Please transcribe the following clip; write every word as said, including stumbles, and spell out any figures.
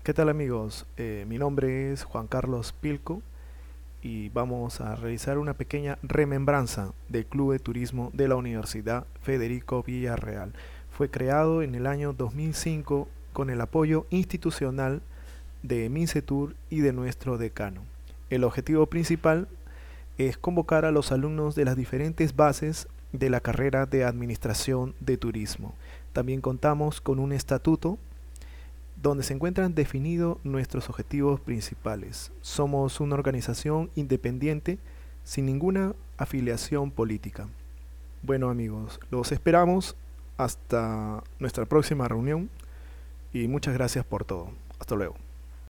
¿Qué tal amigos? Eh, mi nombre es Juan Carlos Pilco y vamos a realizar una pequeña remembranza del Club de Turismo de la Universidad Federico Villarreal. Fue creado en el año dos mil cinco con el apoyo institucional de MINCETUR y de nuestro decano. El objetivo principal es convocar a los alumnos de las diferentes bases de la carrera de Administración de Turismo. También contamos con un estatuto donde se encuentran definidos nuestros objetivos principales. Somos una organización independiente sin ninguna afiliación política. Bueno amigos, los esperamos hasta nuestra próxima reunión y muchas gracias por todo. Hasta luego.